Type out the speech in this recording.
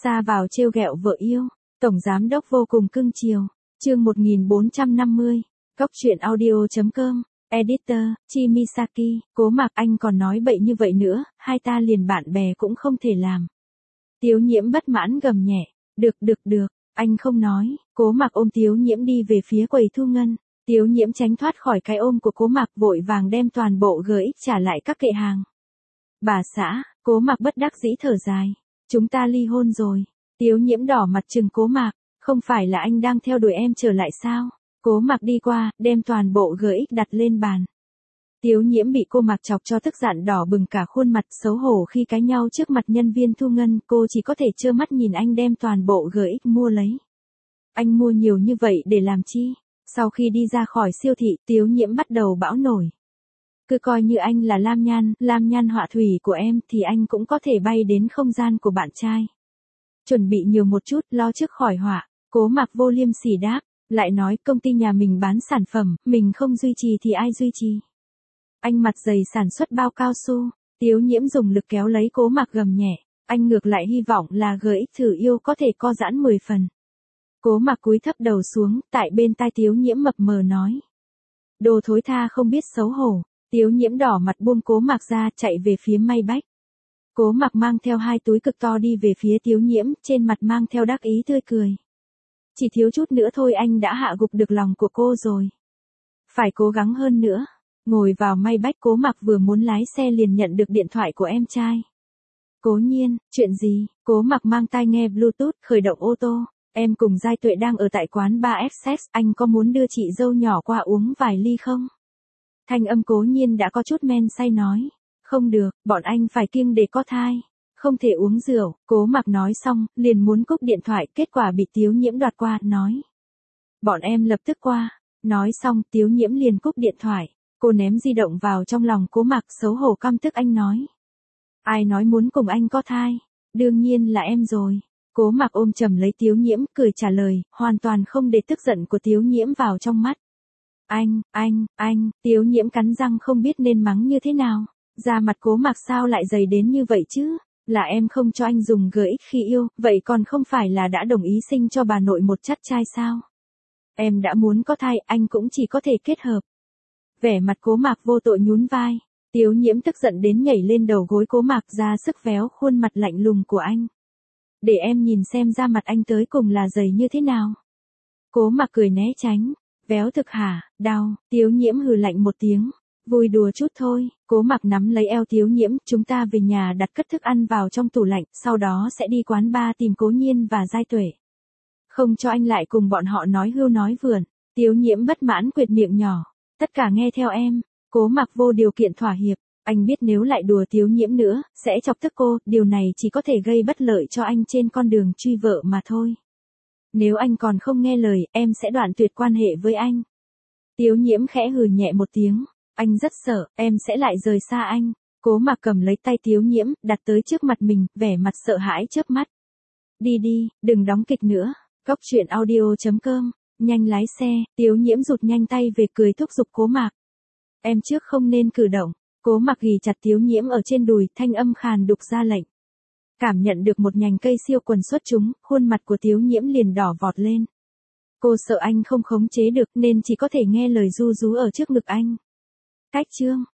Ra vào trêu ghẹo vợ yêu, tổng giám đốc vô cùng cưng chiều. Chương 1450. Cốc truyện audio.com. Editor, Chimisaki, Cố Mạc anh còn nói bậy như vậy nữa, hai ta liền bạn bè cũng không thể làm. Tiếu Nhiễm bất mãn gầm nhẹ, được, anh không nói. Cố Mạc ôm Tiếu Nhiễm đi về phía quầy thu ngân. Tiếu Nhiễm tránh thoát khỏi cái ôm của Cố Mạc, vội vàng đem toàn bộ GX trả lại các kệ hàng. Bà xã, Cố Mạc bất đắc dĩ thở dài. Chúng ta ly hôn rồi. Tiếu Nhiễm đỏ mặt trừng Cố Mạc, không phải là anh đang theo đuổi em trở lại sao? Cố Mạc đi qua, đem toàn bộ GX đặt lên bàn. Tiếu Nhiễm bị cô Mạc chọc cho tức giận đỏ bừng cả khuôn mặt, xấu hổ khi cãi nhau trước mặt nhân viên thu ngân, cô chỉ có thể trơ mắt nhìn anh đem toàn bộ GX mua lấy. Anh mua nhiều như vậy để làm chi? Sau khi đi ra khỏi siêu thị, Tiếu Nhiễm bắt đầu bão nổi. Cứ coi như anh là Lam Nhan họa thủy của em thì anh cũng có thể bay đến không gian của bạn trai. Chuẩn bị nhiều một chút, lo trước khỏi họa. Cố Mạc vô liêm sỉ đáp, lại nói công ty nhà mình bán sản phẩm, mình không duy trì thì ai duy trì? Anh mặt dày sản xuất bao cao su. Tiếu Nhiễm dùng lực kéo lấy Cố Mạc gầm nhẹ, anh ngược lại hy vọng là GX thử yêu có thể co giãn 10 phần. Cố Mạc cúi thấp đầu xuống, tại bên tai Tiếu Nhiễm mập mờ nói. Đồ thối tha không biết xấu hổ. Tiếu Nhiễm đỏ mặt buông Cố Mạc ra, chạy về phía Maybach. Cố Mạc mang theo 2 túi cực to đi về phía Tiếu Nhiễm, trên mặt mang theo đắc ý tươi cười. Chỉ thiếu chút nữa thôi anh đã hạ gục được lòng của cô rồi. Phải cố gắng hơn nữa. Ngồi vào Maybach, Cố Mạc vừa muốn lái xe liền nhận được điện thoại của em trai. Cố Nhiên, chuyện gì? Cố Mạc mang tai nghe Bluetooth, khởi động ô tô. Em cùng Giai Tuệ đang ở tại quán bar FX, anh có muốn đưa chị dâu nhỏ qua uống vài ly không? Thanh âm Cố Nhiên đã có chút men say nói. Không được, bọn anh phải kiêng để có thai. Không thể uống rượu. Cố Mạc nói xong, liền muốn cúp điện thoại, kết quả bị Tiếu Nhiễm đoạt qua, nói. Bọn em lập tức qua. Nói xong, Tiếu Nhiễm liền cúp điện thoại. Cô ném di động vào trong lòng Cố Mạc, xấu hổ căm tức anh nói. Ai nói muốn cùng anh có thai? Đương nhiên là em rồi. Cố Mạc ôm chầm lấy Tiếu Nhiễm, cười trả lời, hoàn toàn không để tức giận của Tiếu Nhiễm vào trong mắt. Anh, Tiếu Nhiễm cắn răng không biết nên mắng như thế nào. Da mặt Cố Mạc sao lại dày đến như vậy chứ? Là em không cho anh dùng GX khi yêu, vậy còn không phải là đã đồng ý sinh cho bà nội một chắt trai sao? Em đã muốn có thai, anh cũng chỉ có thể kết hợp. Vẻ mặt Cố Mạc vô tội nhún vai. Tiếu Nhiễm tức giận đến nhảy lên đầu gối Cố Mạc, ra sức véo khuôn mặt lạnh lùng của anh. Để em nhìn xem da mặt anh tới cùng là dày như thế nào. Cố Mạc cười né tránh. Véo thực hả? Đau. Tiếu Nhiễm hừ lạnh một tiếng. Vui đùa chút thôi. Cố Mạc nắm lấy eo Tiếu Nhiễm, chúng ta về nhà đặt cất thức ăn vào trong tủ lạnh, sau đó sẽ đi quán bar tìm Cố Nhiên và Giai Tuệ. Không cho anh lại cùng bọn họ nói hưu nói vượn. Tiếu Nhiễm bất mãn quệt miệng nhỏ. Tất cả nghe theo em. Cố Mạc vô điều kiện thỏa hiệp. Anh biết nếu lại đùa Tiếu Nhiễm nữa, sẽ chọc tức cô, điều này chỉ có thể gây bất lợi cho anh trên con đường truy vợ mà thôi. Nếu anh còn không nghe lời, em sẽ đoạn tuyệt quan hệ với anh. Tiếu Nhiễm khẽ hừ nhẹ một tiếng. Anh rất sợ, em sẽ lại rời xa anh. Cố Mạc cầm lấy tay Tiếu Nhiễm, đặt tới trước mặt mình, vẻ mặt sợ hãi chớp mắt. Đi, đừng đóng kịch nữa. Cốc truyện audio.com. Nhanh lái xe. Tiếu Nhiễm rụt nhanh tay về, cười thúc giục Cố Mạc. Em trước không nên cử động. Cố Mạc ghì chặt Tiếu Nhiễm ở trên đùi, thanh âm khàn đục ra lệnh. Cảm nhận được một nhành cây siêu quần xuất chúng, khuôn mặt của Tiếu Nhiễm liền đỏ vọt lên. Cô sợ anh không khống chế được nên chỉ có thể nghe lời ru rú ở trước ngực anh. Cách chương.